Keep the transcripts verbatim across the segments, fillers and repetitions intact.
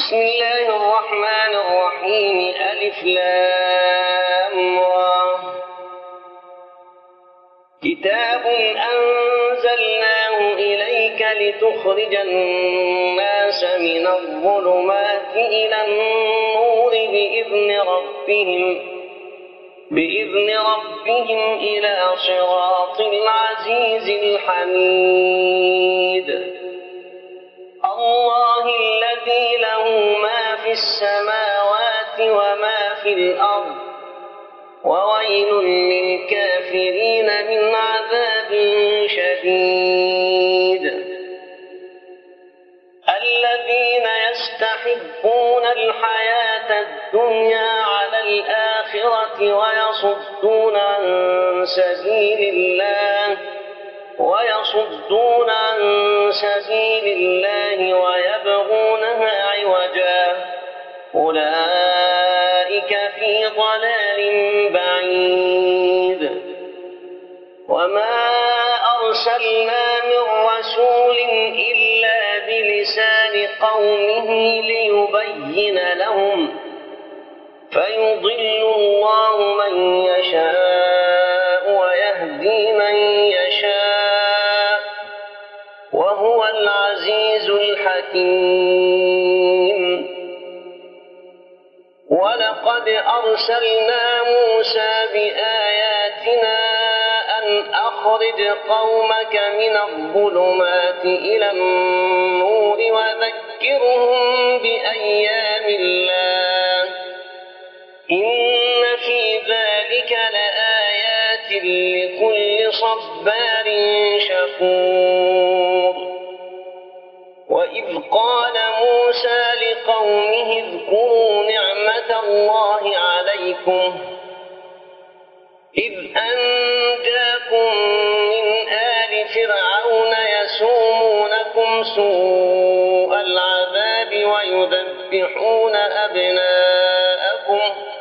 بسم الله الرحمن الرحيم. ألف لام را. كتاب أنزلناه إليك لتخرج الناس من الظلمات إلى النور بإذن ربهم بإذن ربهم إلى صراط العزيز الحميد. الله الذي له ما في السماوات وما في الأرض وويل للكافرين من عذاب شديد. الذين يستحبون الحياة الدنيا على الآخرة ويصدون عن سبيل الله ويصدون عن سبيل الله ويبغونها عوجا أولئك في ضلال بعيد. وما أرسلنا من رسول إلا بلسان قومه ليبين لهم فيضل الله من يشاء ويهدي من يشاء وهو العزيز الحكيم. ولقد أرسلنا موسى بآياتنا أن أخرج قومك من الظلمات إلى النور وذكرهم بأيام الله إن في ذلك لآيات لكل صبار شكور. وإذ قال موسى لقومه اذكروا نعمة الله عليكم إذ أنجاكم من آل فرعون يسومونكم سوء العذاب ويذبحون أبناءكم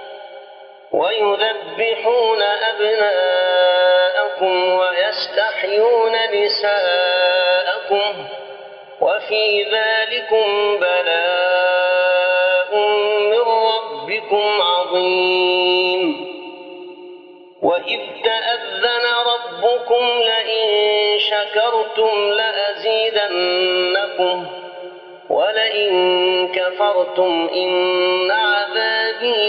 ويذبحون أبناءكم ويستحيون نساءكم وفي ذلكم بلاء من ربكم عظيم. وإذ تأذن ربكم لئن شكرتم لأزيدنكم ولئن كفرتم إن عذابي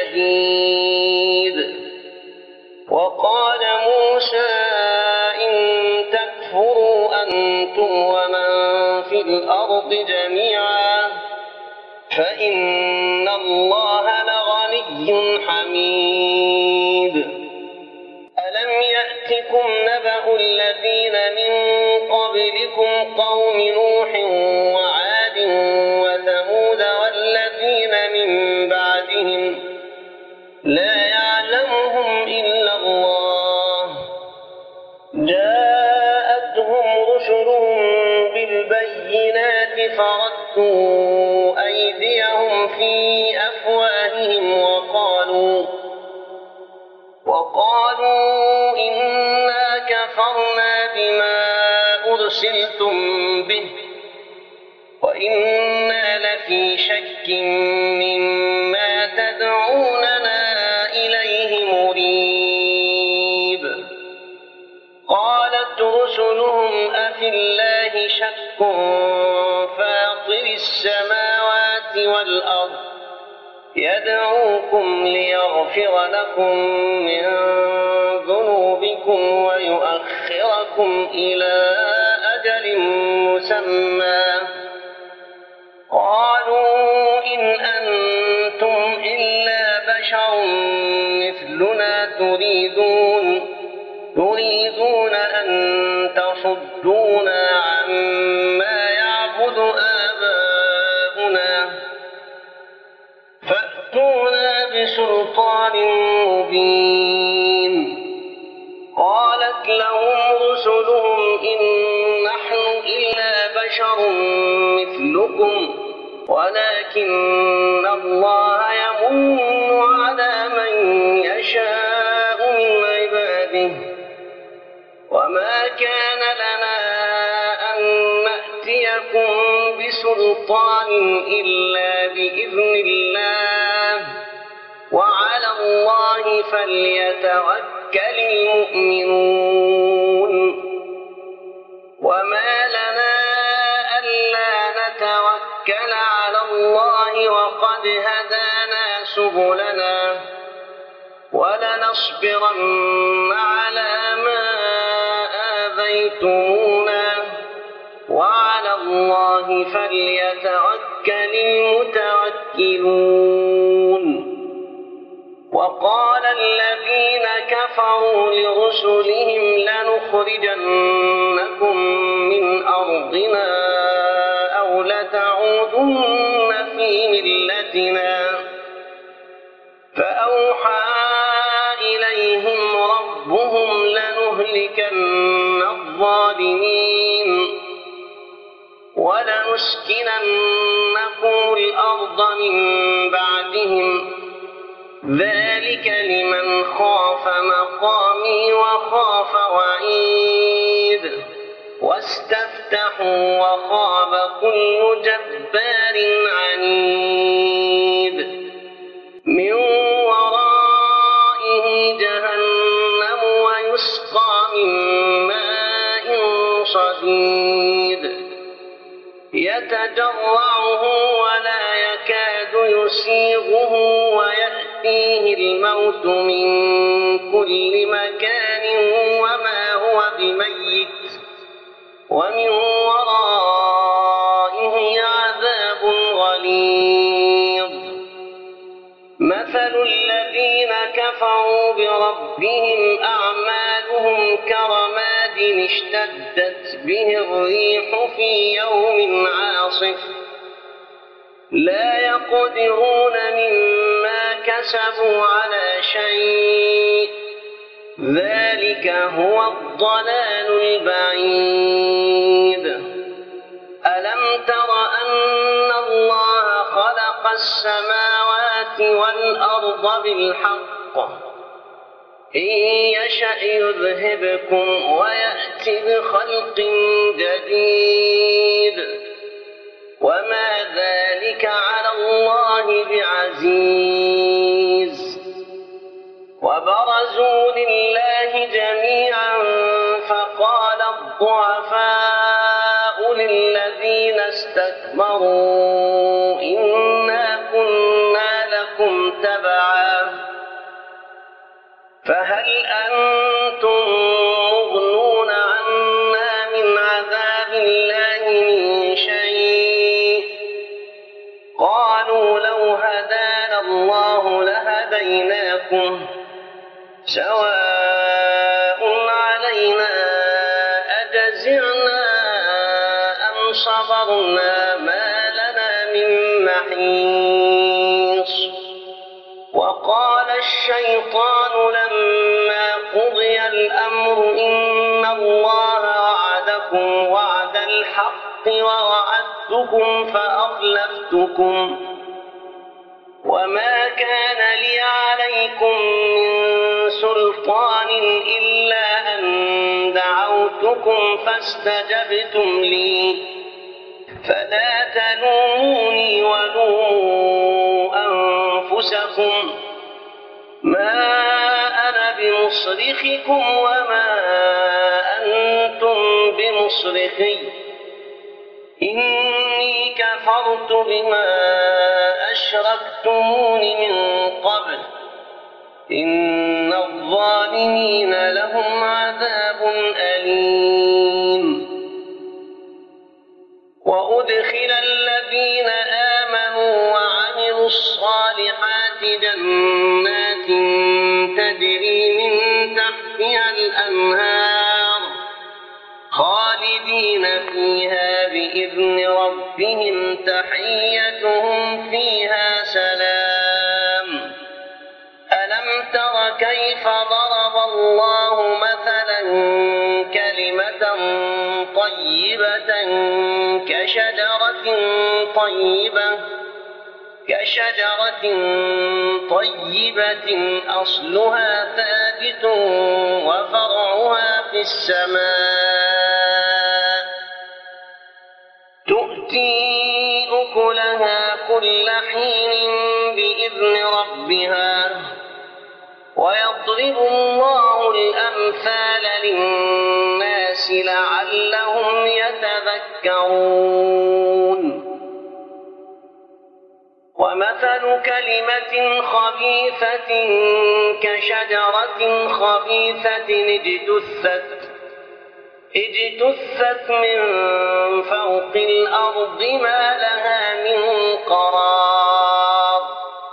لشديد. وقال موسى إن تكفروا أنتم ومن في الأرض جميعا فإن الله لغني حميد. ألم يأتكم نبأ الذين من قبلكم قوم نوح وعاد وثمود والذين من بعدهم لا يعلمهم إلا الله جاءتهم رسلهم بالبينات فردوا أيديهم في أفواههم وقالوا وقالوا إنا كفرنا بما أرسلتم به وإنا لفي شك مما تدعوننا إليه مريب. قالت رسلهم أفي الله شك فاطر السماوات والأرض يدعوكم ليغفر لكم من ذنوبكم ويؤخركم إلى أجل مسمى قالوا إن أنتم إلا بشر مثلنا تريدون تريدون أن تصدونا عما يعبد آباؤنا فأتونا بسلطان مبين. قالت لهم رسلهم إن نحن إلا بشر مثلكم ولكن الله يمن على من يشاء من عباده وما كان لنا أن نأتيكم بسلطان إلا فليتوكل المؤمنون وما لنا ألا نتوكل على الله وقد هدانا سبلنا ولنصبرن على ما آذيتمونا وعلى الله فليتوكل المتوكلون وقال الذين كفروا لرسلهم لنخرجنكم من أرضنا أو لتعودن في ملتنا فأوحى إليهم ربهم لنهلكن الظالمين ولنسكننكم الأرض من بعدهم ذلك لمن خاف مقامي وخاف وعيد واستفتحوا وخاب كل جبار عنيد من ورائه جهنم ويسقى من ماء صديد يتجرعه ولا يكاد يسيغه ويأتيه الموت من كل مكان وما هو بميت ومن ورائه عذاب غليظ مثل الذين كفروا بربهم أعمالهم كرماد اشتدت به الريح في يوم عاصف لا يقدرون مما كسبوا على شيء ذلك هو الضلال البعيد ألم تر أن الله خلق السماوات والأرض بالحق إن يشأ يذهبكم ويأتي بخلق جديد وما ذلك على الله بعزيز وبرزوا لله جميعا فقال الضعفاء للذين استكبروا إنا كنا لكم تبعا فهل أنتم مغنون عنا من عذاب الله من شيء قالوا لو هدانا الله لهديناكم سواء علينا أجزعنا أم صبرنا ما لنا من محيص وقال الشيطان لما قضي الأمر إن الله وعدكم وعد الحق ووعدتكم فأخلفتكم وما كان لي عليكم من سلطان إلا أن دعوتكم فاستجبتم لي فلا تلوموني ولوموا أنفسكم ما أنا بمصرخكم وما أنتم بمصرخي إني كفرت بما أشركتمون من قبل إن الظالمين لهم عذاب أليم وأدخل الذين آمنوا وعملوا الصالحات جنات تجري من تحتها الأنهار خالدين فيها بإذن ربهم تحيتهم فيها سلام ألم تر كيف ضرب الله مثلا كلمة طيبة كشجرة طيبة كشجرة طيبة أصلها ثابت وفرعها في السماء تؤتي أكلها كل حين بإذن ربها ويضرب الله الأمثال للناس لعلهم يتذكرون ومثل كلمة خبيثة كشجرة خبيثة اجتثت اجتثت من فوق الأرض ما لها من قرار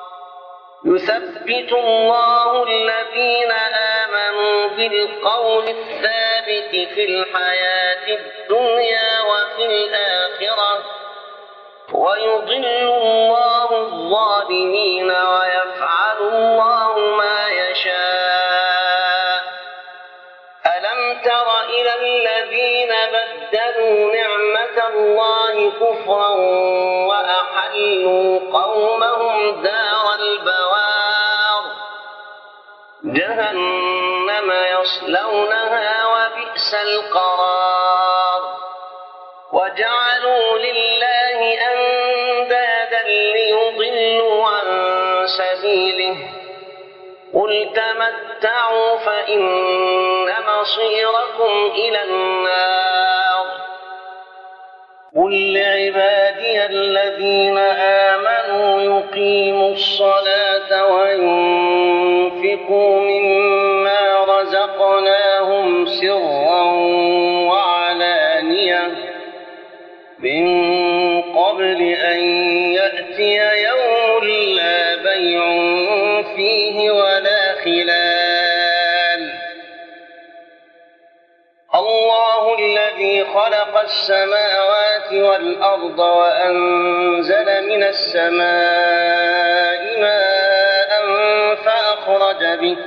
يثبت الله الذين آمنوا بالقول الثابت في الحياة الدنيا وفي الآخرة ويضل الله الظالمين ويفعل الله ما يشاء ألم تر إلى الذين بدلوا نعمة الله كفرا وأحلوا قومهم دار البوار جهنم يصلونها وبئس القرار وجعلوا لله أندادا ليضلوا عن سبيله قل تمتعوا فإن مصيركم إلى النار قل لعبادي الذين آمنوا يقيموا الصلاة وينفقوا مما رزقناهم سرا وعلانية من قبل أن يأتي يوم لا بيع فيه ولا خلال الله الذي خلق السماوات والأرض وأنزل من السماء ماء فأخرج به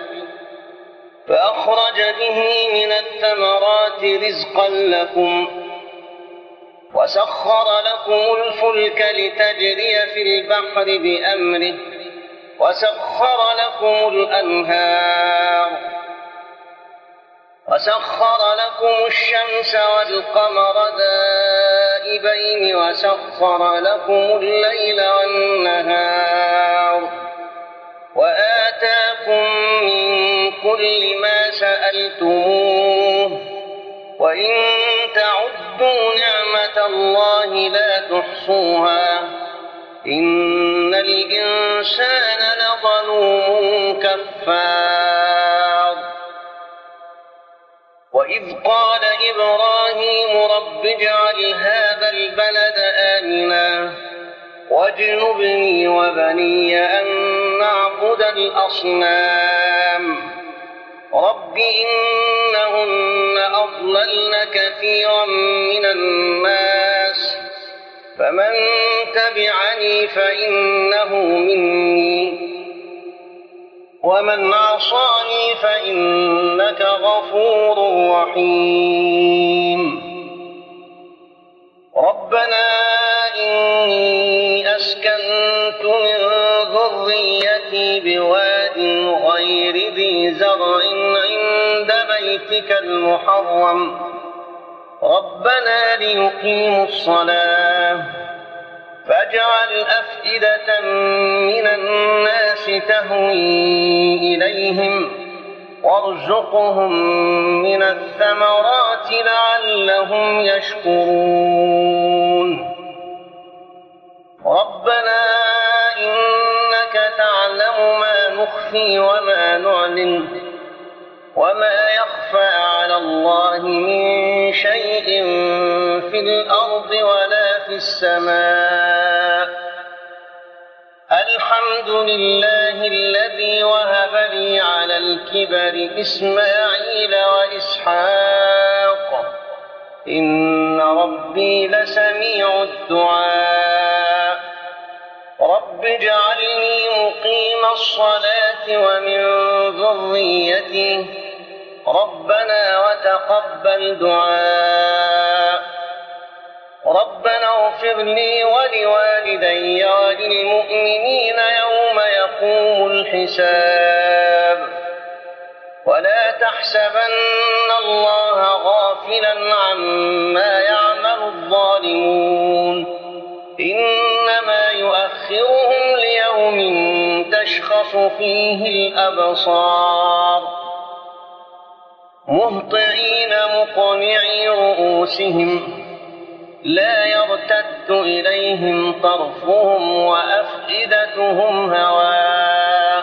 فأخرج به من الثمرات رزقا لكم وسخر لكم الفلك لتجري في البحر بأمره وسخر لكم الأنهار وسخر لكم الشمس والقمر دائبين وسخر لكم الليل والنهار وآتاكم من كل ما سألتموه وإن تعدوا نعمة الله لا تحصوها إن الإنسان لظلوم كفار وإذ قال إبراهيم رب اجعل هذا البلد آمنا واجنبني وبني أن نعبد الأصنام رب إنهن أضللن كثيرا من الناس فمن تبعني فإنه مني ومن عصاني فإنك غفور رحيم ربنا إني أسكنت من ذريتي بواد غير ذي زرع عند بيتك المحرم ربنا ليقيموا الصلاة فاجعل أفئدة من الناس تهوي إليهم وارزقهم من الثمرات لعلهم يشكرون ربنا إنك تعلم ما نخفي وما نعلن وما يخفى على الله من شيء في الأرض ولا في السماء الحمد لله الذي وهب لي على الكبر إسماعيل وإسحاق إن ربي لسميع الدعاء رب اجعلني مقيم الصلاة ومن ذريتي ربنا وتقبل دعاء ربنا اغفر لي ولوالدي وللمؤمنين يوم يقوم الحساب ولا تحسبن الله غافلا عما يعمل الظالمون إنما يؤخرهم ليوم تشخص فيه الأبصار مهطعين مقنعي رؤوسهم لا يرتد إليهم طرفهم وأفئدتهم هواء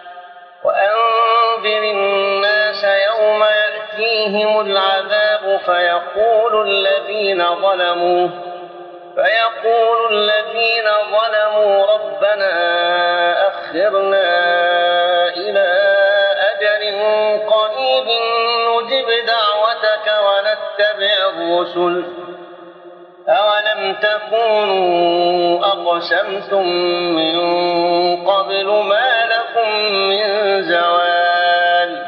وأنذر الناس يوم يأتيهم العذاب فيقول الذين ظلموا فيقول الذين ظلموا ربنا أخرنا إلى أجل قريب نجب دعوتك ونتبع الرسل أولم تكونوا أقسمتم من قبل ما لكم من زوال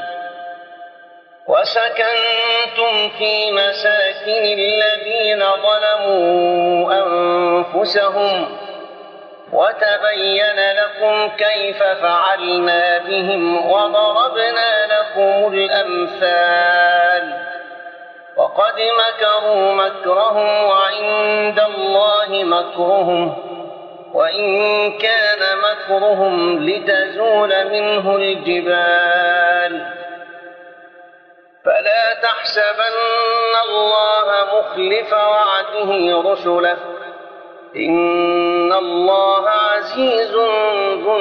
وسكنتم في مساكن الذين ظلموا أنفسهم وتبين لكم كيف فعلنا بهم وضربنا لكم الأمثال وقد مكروا مكرهم وعند الله مكرهم وإن كان مكرهم لتزول منه الجبال فلا تحسبن الله مخلف وعده رسله إن الله عزيز ذو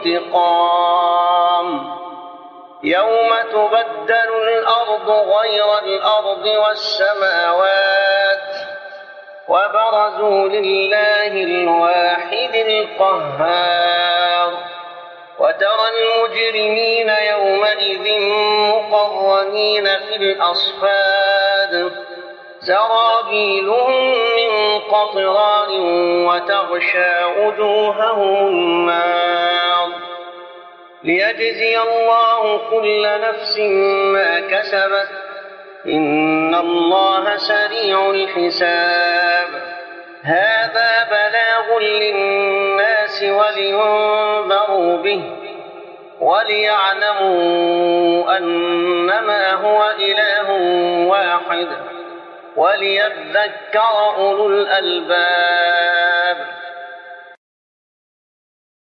انتقام يوم تبدل الأرض غير الأرض والسماوات وبرزوا لله الواحد القهار وترى المجرمين يومئذ مقرنين في الأصفاد سرابيلهم من قطران وتغشى وجوههم النار ليجزي الله كل نفس ما كسبت إن الله سريع الحساب هذا بلاغ للناس ولينذروا به وليعلموا أنما هو إله واحد وليذكر أولو الألباب